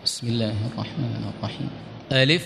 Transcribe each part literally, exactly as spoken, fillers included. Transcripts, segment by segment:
بسم الله الرحمن الرحيم. ألف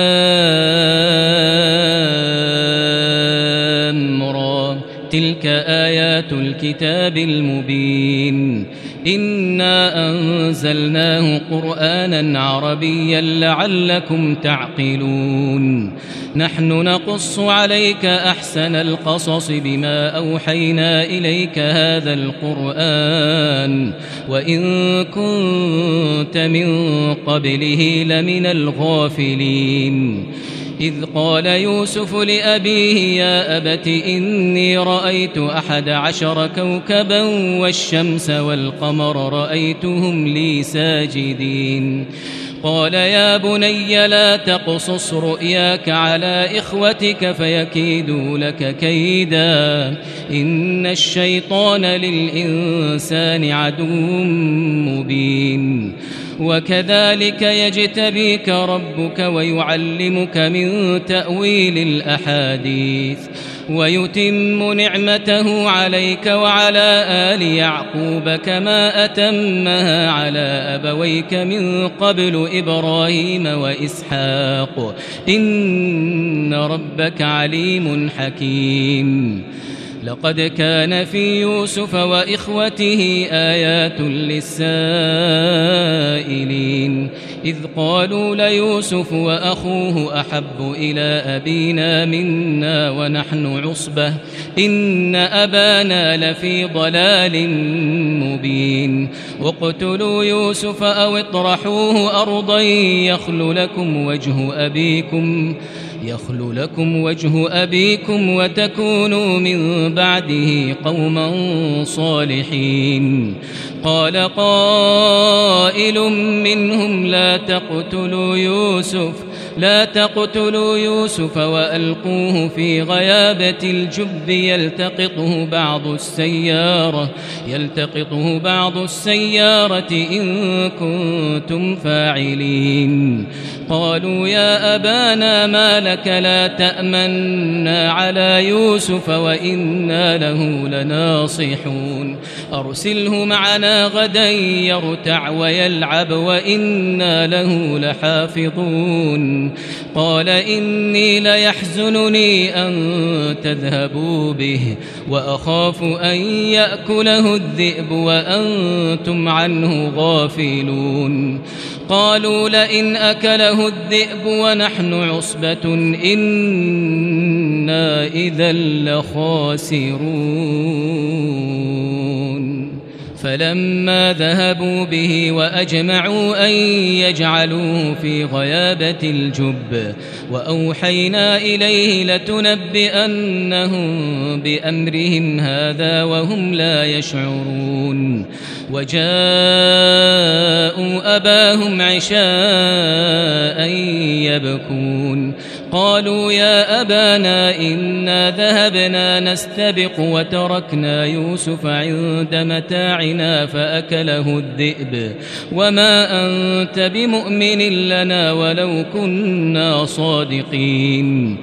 لام را تلك آيات الكتاب المبين إنا أنزلناه قرآنا عربيا لعلكم تعقلون نحن نقص عليك أحسن القصص بما أوحينا إليك هذا القرآن وإن كنت من قبله لمن الغافلين إذ قال يوسف لأبيه يا أبت إني رأيت أحد عشر كوكبا والشمس والقمر رأيتهم لي ساجدين قال يا بني لا تقصص رؤياك على إخوتك فيكيدوا لك كيدا إن الشيطان للإنسان عدو مبين وكذلك يجتبيك ربك ويعلمك من تأويل الأحاديث ويتم نعمته عليك وعلى آل يعقوب كما أتمها على أبويك من قبل إبراهيم وإسحاق إن ربك عليم حكيم لقد كان في يوسف وإخوته آيات للسائلين إذ قالوا ليوسف وأخوه أحب إلى أبينا منا ونحن عصبة إن أبانا لفي ضلال مبين اقتلوا يوسف أو اطرحوه أرضا يخل لكم وجه أبيكم يخل لكم وجه أبيكم وتكونوا من بعده قوما صالحين قال قائل منهم لا تقتلوا يوسف لا تقتلوا يوسف وألقوه في غيابة الجب يلتقطه بعض السيارة يلتقطه بعض السيارة إن كنتم فاعلين قالوا يا أبانا ما لك لا تأمنا على يوسف وإنا له لناصحون أرسله معنا غدا يرتع ويلعب وإنا له لحافظون قال إني ليحزنني أن تذهبوا به وأخاف أن يأكله الذئب وأنتم عنه غافلون قالوا لئن أكله الذئب ونحن عصبة إنا إذا لخاسرون فلما ذهبوا به وأجمعوا أن يجعلوه في غيابة الجب وأوحينا إليه لتنبئنهم بأمرهم هذا وهم لا يشعرون وجاءوا أباهم عشاء يبكون قالوا يا أبانا إنا ذهبنا نستبق وتركنا يوسف عند متاعنا فأكله الذئب وما أنت بمؤمن لنا ولو كنا صادقين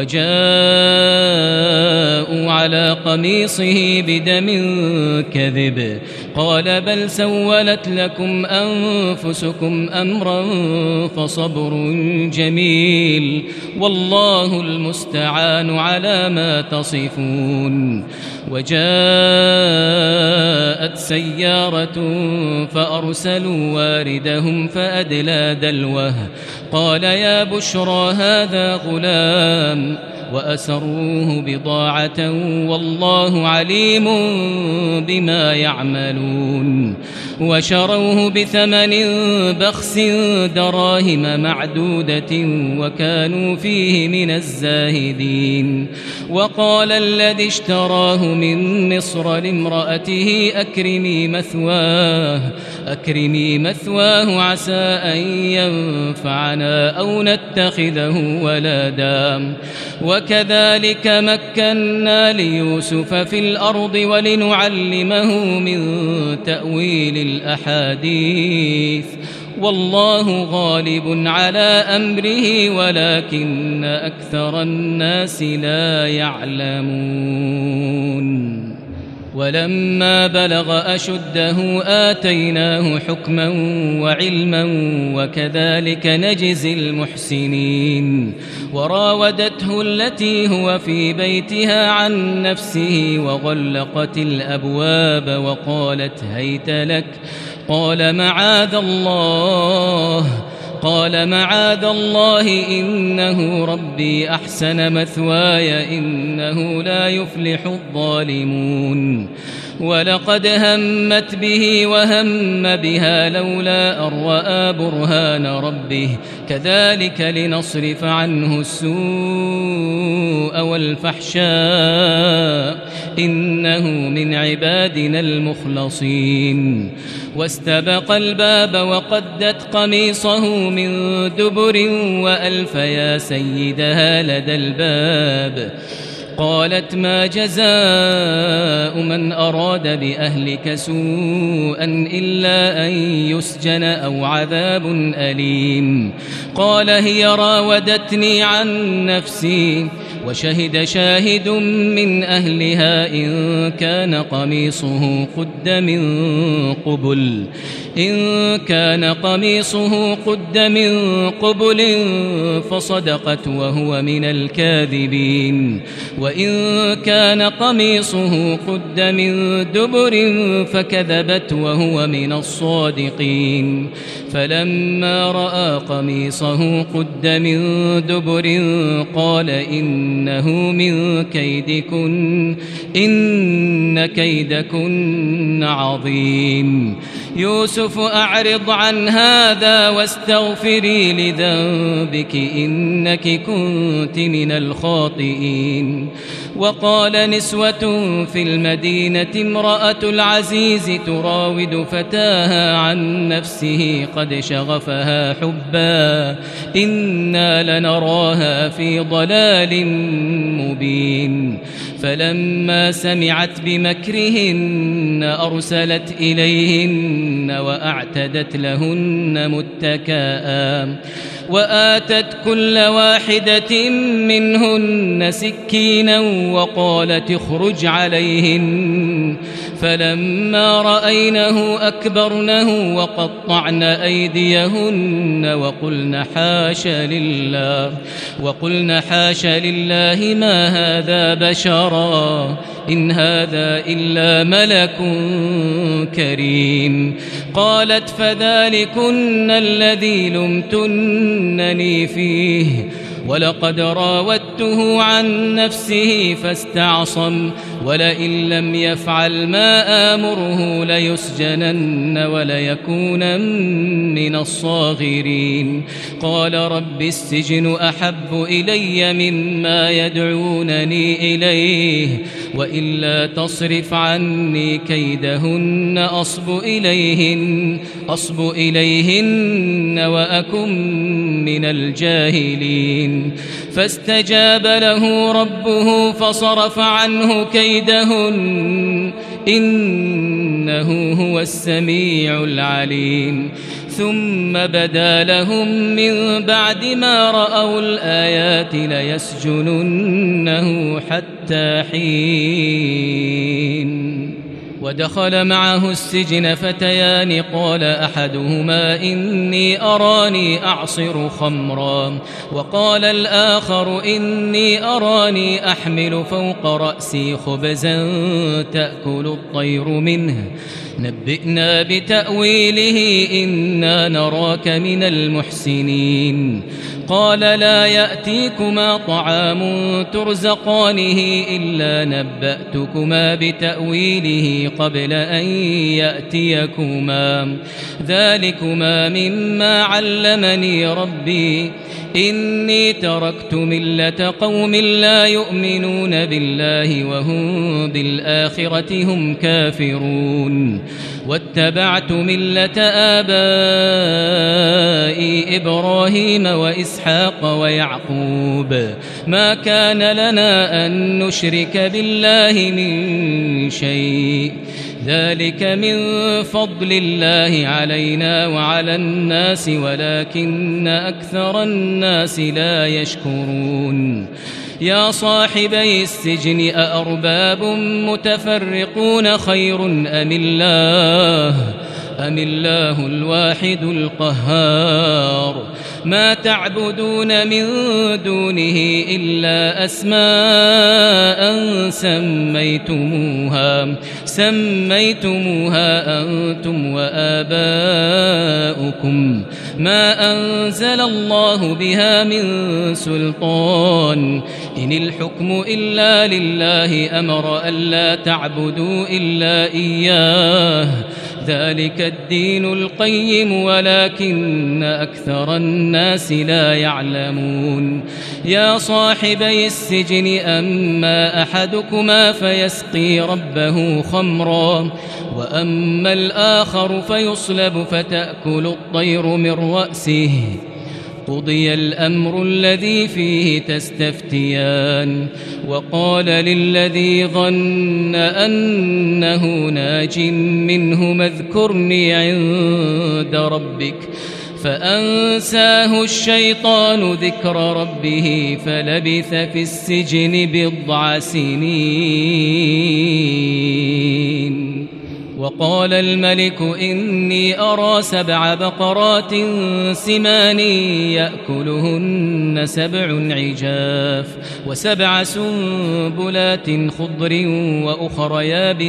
وجاءوا على قميصه بدم كذب قال بل سولت لكم أنفسكم أمرا فصبر جميل والله المستعان على ما تصفون وجاءت سيارة فأرسلوا واردهم فأدلى دلوه قال يا بشرى هذا غلام وأسروه بضاعة والله عليم بما يعملون وشروه بثمن بخس دراهم معدودة وكانوا فيه من الزاهدين وقال الذي اشتراه من مصر لامرأته أكرمي مثواه أكرمي مثواه عسى أن ينفعنا أو نتخذه ولدا وكذلك مكنا ليوسف في الأرض ولنعلمه من تأويل الأحاديث والله غالب على أمره ولكن أكثر الناس لا يعلمون ولما بلغ أشده آتيناه حكما وعلما وكذلك نجزي المحسنين وراودته التي هو في بيتها عن نفسه وغلقت الأبواب وقالت هيت لك قال معاذ الله قال معاذ الله إنه ربي أحسن مثواي إنه لا يفلح الظالمون ولقد همت به وهم بها لولا أن رأى برهان ربه كذلك لنصرف عنه السوء والفحشاء إنه من عبادنا المخلصين واستبق الباب وقدت قميصه من دبر وألف يا سيدها لدى الباب قالت ما جزاء من أراد بأهلك سوءا إلا أن يسجن أو عذاب أليم قال هي راودتني عن نفسي وشهد شاهد من أهلها إن كان قميصه قد من قبل إن كان قميصه قد من قبل فصدقت وهو من الكاذبين وإن كان قميصه قد من دبر فكذبت وهو من الصادقين فلما رأى قميصه قد من دبر قال إنه من كيدكن إن كيدكن عظيم يوسف أعرض عن هذا واستغفري لذنبك إنك كنت من الخاطئين وقال نسوة في المدينة امرأة العزيز تراود فتاها عن نفسه قد شغفها حبا إنا لنراها في ضلال مبين فلما سمعت بمكرهن أرسلت إليهن وأعتدت لهن متكئا وآتت كل واحدة منهن سكينا وقالت اخرج عليهن فلما رأينه أكبرنه وقطعن أيديهن وقلن حاش لله وقلن حاش لله ما هذا بشرا إن هذا إلا ملك كريم قالت فذلكن الذي لمتنني فيه ولقد راودته عن نفسه فاستعصم ولئن لم يفعل ما آمره ليسجنن وليكونن من الصاغرين قال رب السجن أحب إلي مما يدعونني إليه وإلا تصرف عني كيدهن أصب إليهن أصب إليهن وأكن من الجاهلين فاستجاب له ربه فصرف عنه كيدهن إنه هو السميع العليم ثم بدا لهم من بعد ما رأوا الآيات ليسجننه حتى حين ودخل معه السجن فتيان قال أحدهما إني أراني أعصر خمرا وقال الآخر إني أراني أحمل فوق رأسي خبزا تأكل الطير منه نبئنا بتأويله إنا نراك من المحسنين قال لا يأتيكما طعام ترزقانه إلا نبأتكما بتأويله قبل أن يأتيكما ذلكما مما علمني ربي إني تركت ملة قوم لا يؤمنون بالله وهم بالآخرة هم كافرون واتبعت ملة آبائي إبراهيم وإسحاق ويعقوب ما كان لنا أن نشرك بالله من شيء ذلك من فضل الله علينا وعلى الناس ولكن أكثر الناس لا يشكرون يا صاحبي السجن أأرباب متفرقون خير أم الله أم الله الواحد القهار ما تعبدون من دونه إلا أسماء سميتموها سميتموها أنتم وآباؤكم ما أنزل الله بها من سلطان إن الحكم إلا لله أمر ألا تعبدوا إلا إياه ذلك الدين القيم ولكن أكثر الناس لا يعلمون يا صاحبي السجن أما أحدكما فيسقي ربه خمرا وأما الآخر فيصلب فتأكل الطير من رأسه قضي الأمر الذي فيه تستفتيان وقال للذي ظن أنه ناج منهما اذكرني عند ربك فأنساه الشيطان ذكر ربه فلبث في السجن بضع سنين وقال الملك إني أرى سبع بقرات سمان يأكلهن سبع عجاف وسبع سنبلات خضر وأخر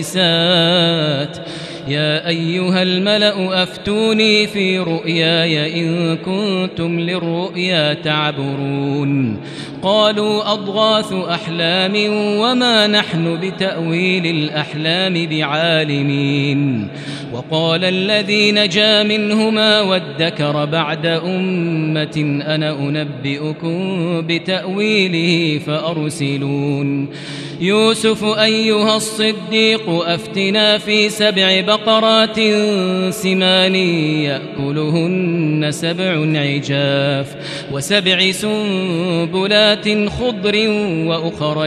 يابسات يا أيها الملأ أفتوني في رؤياي إن كنتم للرؤيا تعبرون قالوا أضغاث أحلام وما نحن بتأويل الأحلام بعالمين وقال الذي نجا منهما وادكر بعد أمة أنا أنبئكم بتأويله فأرسلون يوسف أيها الصديق أفتنا في سبع بقرات سمان يأكلهن سبع عجاف وسبع سنبلات خضر وأخر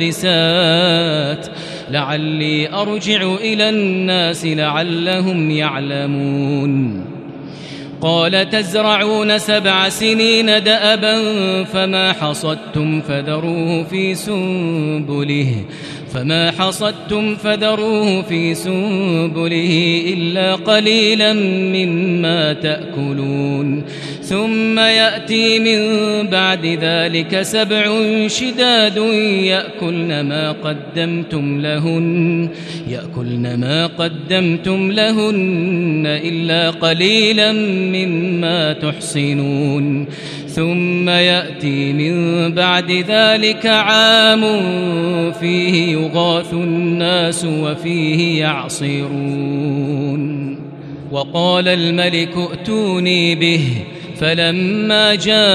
يابسات لعلي أرجع إلى الناس لعلهم يعلمون قال تزرعون سبع سنين دأبا فما حصدتم فذروه في سنبله فما حصدتم فذروه في سنبله إلا قليلا مما تأكلون ثم يأتي من بعد ذلك سبع شداد يأكلن ما قدمتم لهن يأكلن ما قدمتم لهن إلا قليلا مما تحصنون ثم يأتي من بعد ذلك عام فيه يغاث الناس وفيه يعصرون وقال الملك ائتوني به فلما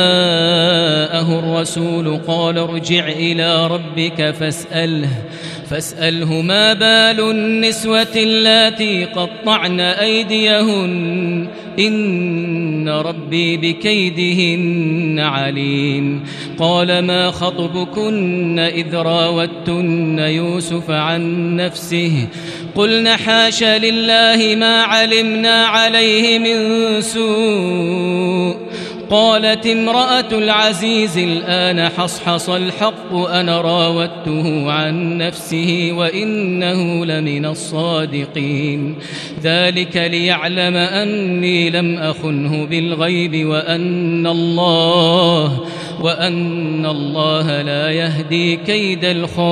جاءه الرسول قال ارجع إلى ربك فاسأله فاسأله ما بال النسوة اللاتي قطعن أيديهن إن ربي بكيدهن عليم قال ما خطبكن إذ راوتن يوسف عن نفسه قلنا حاش لله ما علمنا عليه من سوء قالت امرأة العزيز الآن حصحص الحق أنا راودته عن نفسه وإنه لمن الصادقين ذلك ليعلم أني لم أخنه بالغيب وأن الله وأن الله لا يهدي كيد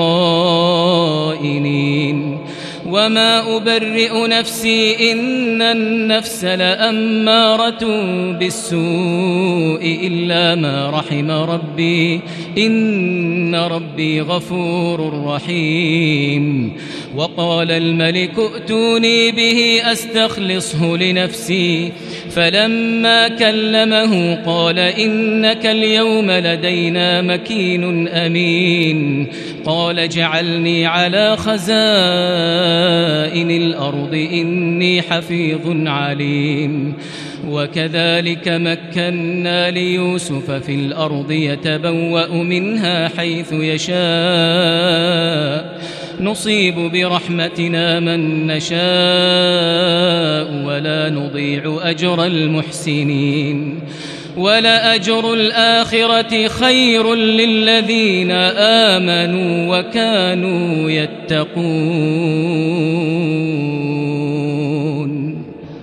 الخائنين وما أبرئ نفسي إن النفس لأمارة بالسوء إلا ما رحم ربي إن ربي غفور رحيم وقال الملك ائتوني به أستخلصه لنفسي فلما كلمه قال إنك اليوم لدينا مكين أمين قال اجعلني على خزائن الأرض إني حفيظ عليم وكذلك مكنا ليوسف في الأرض يتبوأ منها حيث يشاء نصيب برحمتنا من نشاء ولا نضيع أجر المحسنين ولأجر الآخرة خير للذين آمنوا وكانوا يتقون.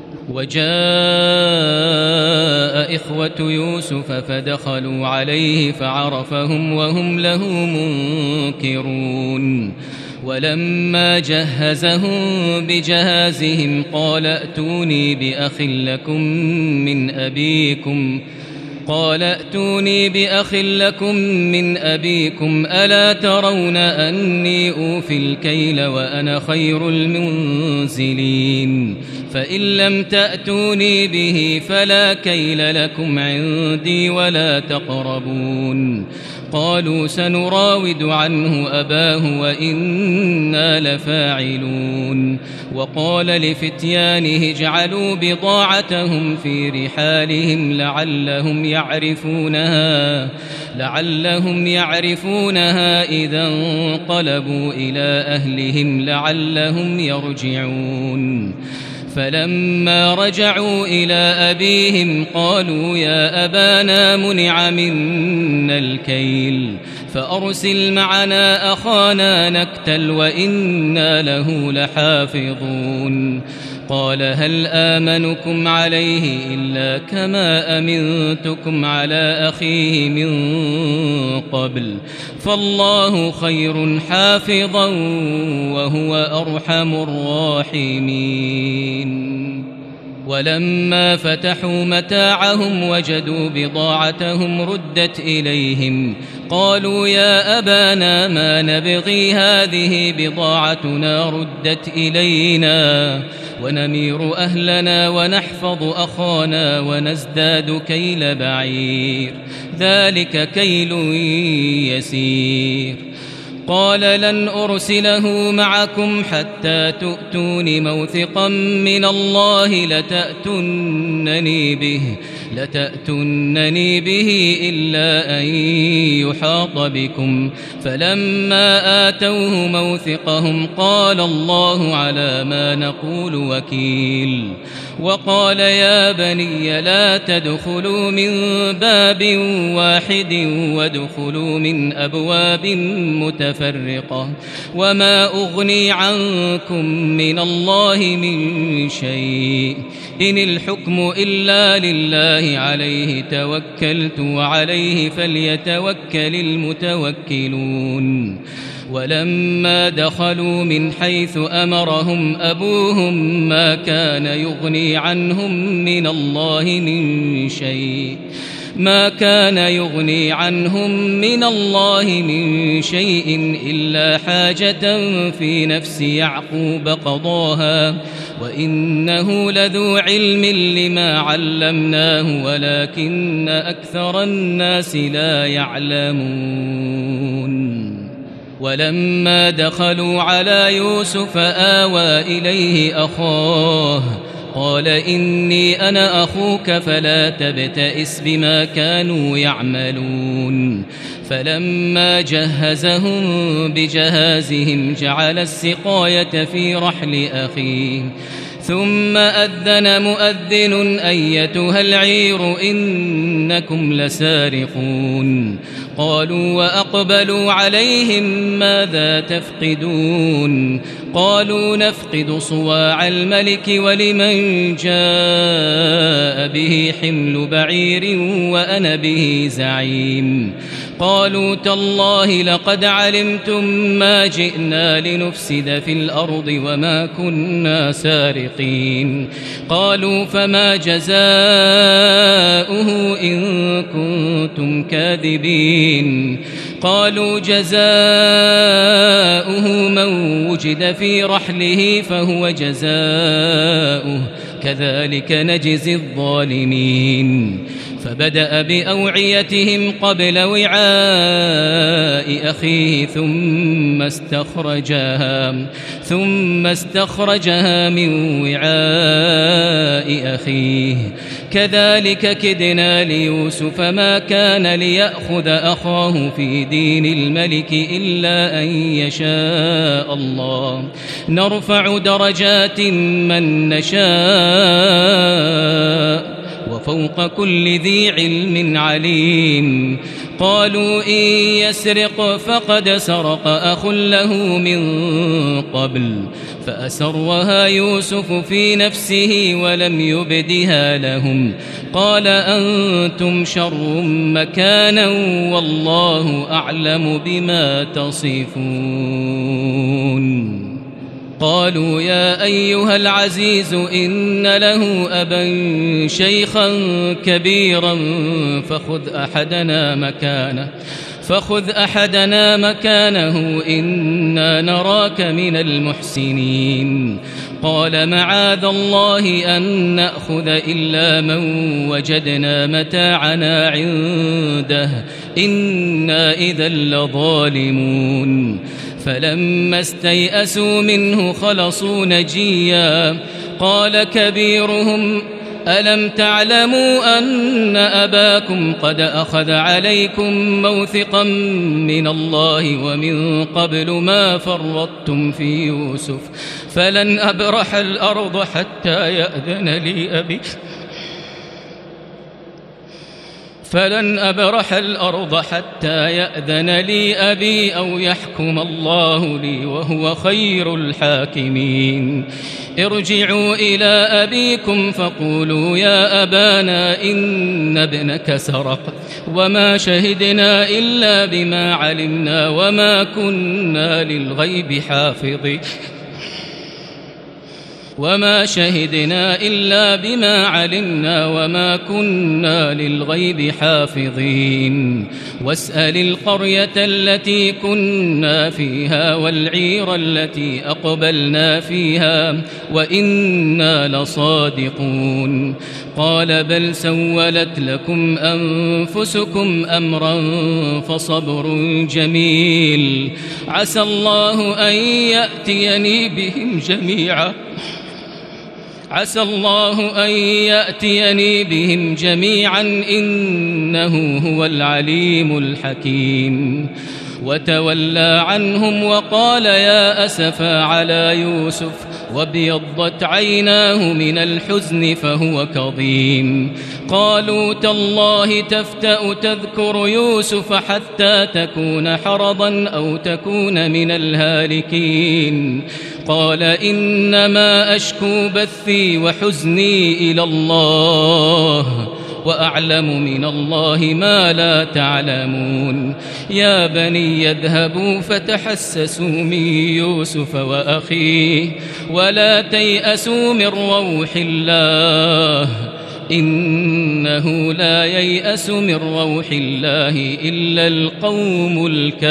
وجاء إخوة يوسف فدخلوا عليه فعرفهم وهم له منكرون. ولما جهزهم بجهازهم قال ائتوني بأخ لكم من أبيكم قال ائتوني بأخ لكم من أبيكم ألا ترون أني أوفي الكيل وأنا خير المنزلين فإن لم تأتوني به فلا كيل لكم عندي ولا تقربون. قالوا سنراود عنه أباه وإنا لفاعلون. وقال لفتيانه اجعلوا بضاعتهم في رحالهم لعلهم يعرفونها لعلهم يعرفونها إذا انقلبوا إلى أهلهم لعلهم يرجعون. فلما رجعوا إلى أبيهم قالوا يا أبانا منع منا الكيل فأرسل معنا أخانا نكتل وإنا له لحافظون. قال هل آمنكم عليه إلا كما أمنتكم على أخيه من قبل فالله خير حافظا وهو أرحم الراحمين. ولما فتحوا متاعهم وجدوا بضاعتهم ردت إليهم قالوا يا أبانا ما نبغي هذه بضاعتنا ردت إلينا ونمير أهلنا ونحفظ أخانا ونزداد كيل بعير ذلك كيل يسير. قال لن أرسله معكم حتى تؤتون موثقا من الله لتأتونني به لتأتونني به إلا أن يحاط بكم. فلما آتوه موثقهم قال الله على ما نقول وكيل. وقال يا بني لا تدخلوا من باب واحد وادخلوا من أبواب متفرقة وما أغني عنكم من الله من شيء إن الحكم إلا لله عليه توكلت وعليه فليتوكل المتوكلون. ولما دخلوا من حيث أمرهم أبوهم ما كان يغني عنهم من الله من شيء ما كان يغني عنهم من الله من شيء إلا حاجة في نفس يعقوب قضاها وإنه لذو علم لما علمناه ولكن أكثر الناس لا يعلمون. ولما دخلوا على يوسف آوى إليه أخاه قال إني أنا أخوك فلا تبتئس بما كانوا يعملون. فلما جهزهم بجهازهم جعل السقاية في رحل أخيه ثم أذن مؤذن أيتها العير إنكم لسارقون. قالوا وأقبلوا عليهم ماذا تفقدون قالوا نفقد صواع الملك ولمن جاء به حمل بعير وأنا به زعيم. قالوا تالله لقد علمتم ما جئنا لنفسد في الأرض وما كنا سارقين. قالوا فما جزاؤه إن كنتم كاذبين. قالوا جزاؤه من وجد في رحله فهو جزاؤه كذلك نجزي الظالمين. فبدأ بأوعيتهم قبل وعاء أخيه ثم استخرجها ثم استخرجها من وعاء أخيه كذلك كدنا ليوسف ما كان ليأخذ أخاه في دين الملك إلا أن يشاء الله نرفع درجات من نشاء وفوق كل ذي علم عليم. قالوا إن يسرق فقد سرق أخ له من قبل فأسرها يوسف في نفسه ولم يبدها لهم قال أنتم شر مكانا والله أعلم بما تصفون. قالوا يا أيها العزيز إن له أبا شيخا كبيرا فخذ أحدنا مكانه فخذ أحدنا مكانه إنا نراك من المحسنين. قال معاذ الله أن نأخذ إلا من وجدنا متاعنا عنده إنا إذا لظالمون. فلما استيئسوا منه خلصوا نجيا قال كبيرهم ألم تعلموا أن أباكم قد أخذ عليكم موثقا من الله ومن قبل ما فرطتم في يوسف فلن أبرح الأرض حتى يأذن لي أبي فلن أبرح الأرض حتى يأذن لي أبي أو يحكم الله لي وهو خير الحاكمين. ارجعوا إلى أبيكم فقولوا يا أبانا إن ابنك سرق وما شهدنا إلا بما علمنا وما كنا للغيب حافظين وما شهدنا إلا بما علمنا وما كنا للغيب حافظين. واسأل القرية التي كنا فيها والعير التي أقبلنا فيها وإنا لصادقون. قال بل سولت لكم أنفسكم أمرا فصبر جميل عسى الله أن يأتيني بهم جميعا عسى الله أن يأتيني بهم جميعا إنه هو العليم الحكيم. وتولى عنهم وقال يا أسفا على يوسف وابيضت عيناه من الحزن فهو كظيم. قالوا تالله تفتأ تذكر يوسف حتى تكون حرضا أو تكون من الهالكين. قال إنما أشكو بثي وحزني إلى الله وأعلم من الله ما لا تعلمون. يا بني اذهبوا فتحسسوا من يوسف وأخيه ولا تيأسوا من روح الله إنه لا ييأس من روح الله إلا القوم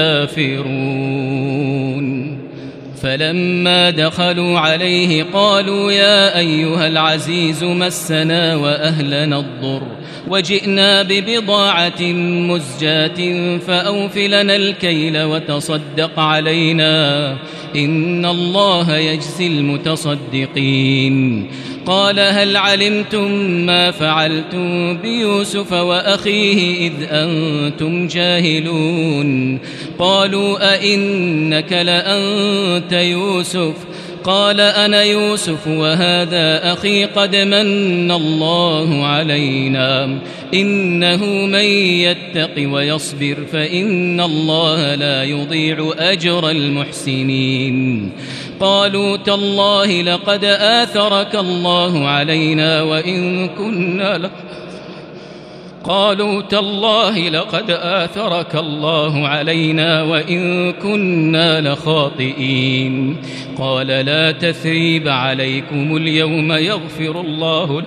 الكافرون. فلما دخلوا عليه قالوا يا أيها العزيز مسنا وأهلنا الضر وجئنا ببضاعة مزجاة فأوف لنا الكيل وتصدق علينا إن الله يجزي المتصدقين. قال هل علمتم ما فعلتم بيوسف وأخيه إذ أنتم جاهلون؟ قالوا أئنك لأنت يوسف؟ قال أنا يوسف وهذا أخي قد من الله علينا إنه من يتق ويصبر فإن الله لا يضيع أجر المحسنين. قالوا تالله لقد آثرك الله علينا وإن كنا ل... قالوا تالله لقد آثرك الله علينا وإن كنا لخاطئين. قال لا تثريب عليكم اليوم يغفر الله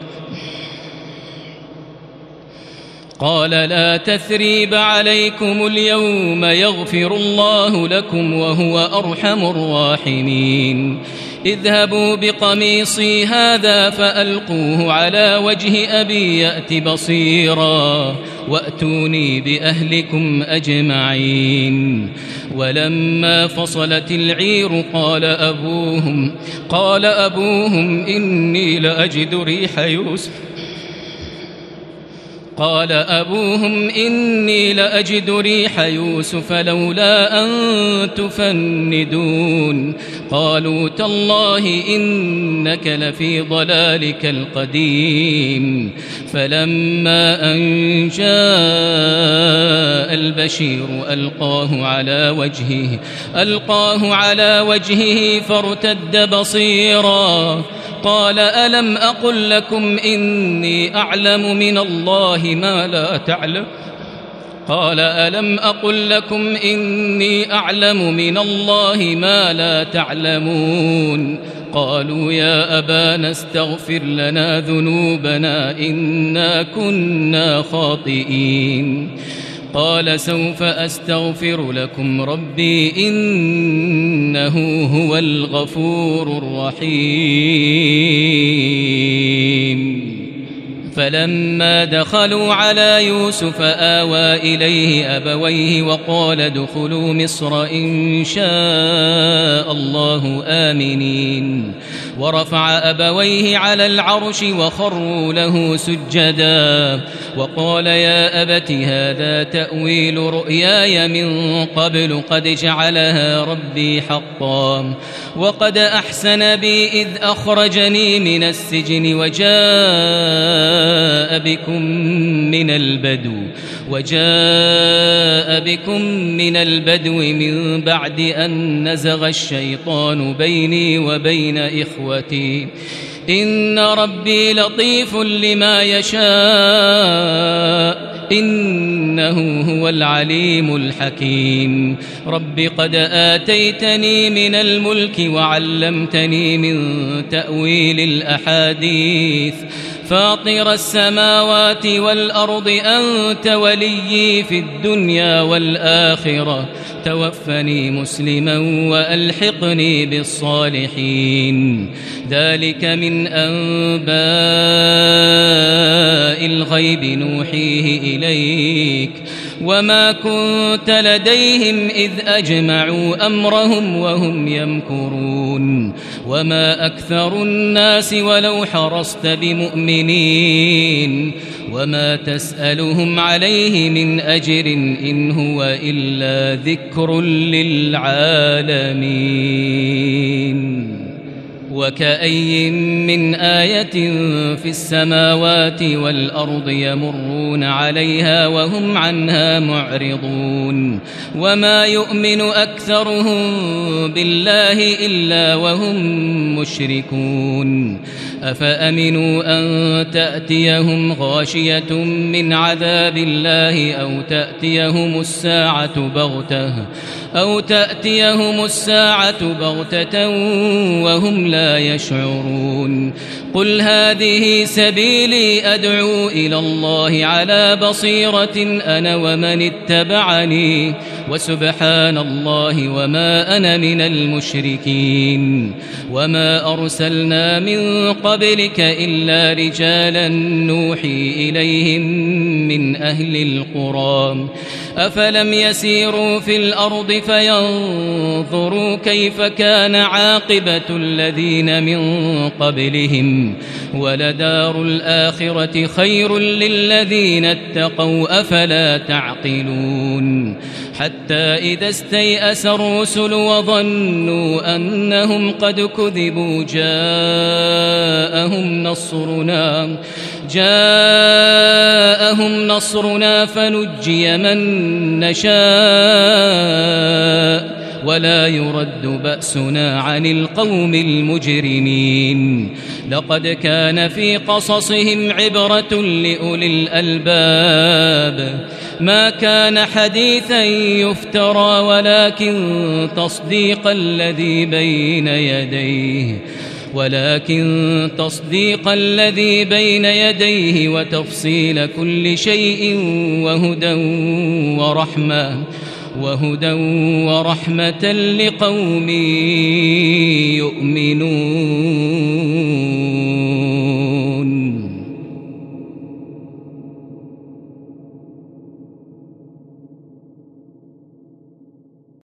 قال لا تثريب عليكم اليوم يغفر الله لكم وهو أرحم الراحمين. اذهبوا بقميصي هذا فألقوه على وجه أبي يأت بصيرا وأتوني بأهلكم أجمعين. ولما فصلت العير قال أبوهم قال أبوهم إني لأجد ريح يوسف قال أبوهم إني لأجد ريح يوسف لولا أن تفندون قالوا تالله إنك لفي ضلالك القديم فلما أن جاء البشير ألقاه على وجهه ألقاه على وجهه فارتد بصيرا قال ألم أقل لكم إني أعلم من الله ما لا تعلم قال ألم أقل لكم إني أعلم من الله ما لا تعلمون قالوا يا أبانا استغفر لنا ذنوبنا إنا كنا خاطئين قال سوف أستغفر لكم ربي إنه هو الغفور الرحيم فلما دخلوا على يوسف آوى إليه أبويه وقال ادخلوا مصر إن شاء الله آمنين ورفع أبويه على العرش وخروا له سجدا وقال يا أبت هذا تأويل رؤياي من قبل قد جعلها ربي حقا وقد أحسن بي إذ أخرجني من السجن وجاء بكم من البدو وجاء بكم من البدو من بعد أن نزغ الشيطان بيني وبين إخوتي إن ربي لطيف لما يشاء إنه هو العليم الحكيم رب قد آتيتني من الملك وعلمتني من تأويل الأحاديث فاطر السماوات والأرض أنت وليي في الدنيا والآخرة توفني مسلما وألحقني بالصالحين ذلك من أنباء الغيب نوحيه إليك وما كنت لديهم إذ أجمعوا أمرهم وهم يمكرون وما أكثر الناس ولو حرصت بمؤمنين وما تسألهم عليه من أجر إن هو إلا ذكر للعالمين وكأي من آية في السماوات والأرض يمرون عليها وهم عنها معرضون وما يؤمن أكثرهم بالله إلا وهم مشركون أفأمنوا أن تأتيهم غاشية من عذاب الله أو تأتيهم الساعة بغتة أو تأتيهم الساعة بغتة وهم لا يشعرون قل هذه سبيلي أدعو إلى الله على بصيرة أنا ومن اتبعني وسبحان الله وما أنا من المشركين وما أرسلنا من قبلك إلا رجالا نوحي إليهم من أهل القرى أفلم يسيروا في الأرض فينظروا كيف كان عاقبة الذين من قبلهم ولدار الآخرة خير للذين اتقوا أفلا تعقلون حتى إذا استيأس الرسل وظنوا أنهم قد كذبوا جاءهم نصرنا جاءهم نصرنا فنجي من نشاء ولا يرد بأسنا عن القوم المجرمين لقد كان في قصصهم عبرة لأولي الألباب ما كان حديثا يفترى ولكن تصديق الذي بين يديه ولكن تصديق الذي بين يديه وتفصيل كل شيء وهدى ورحمة وهدى ورحمة لقوم يؤمنون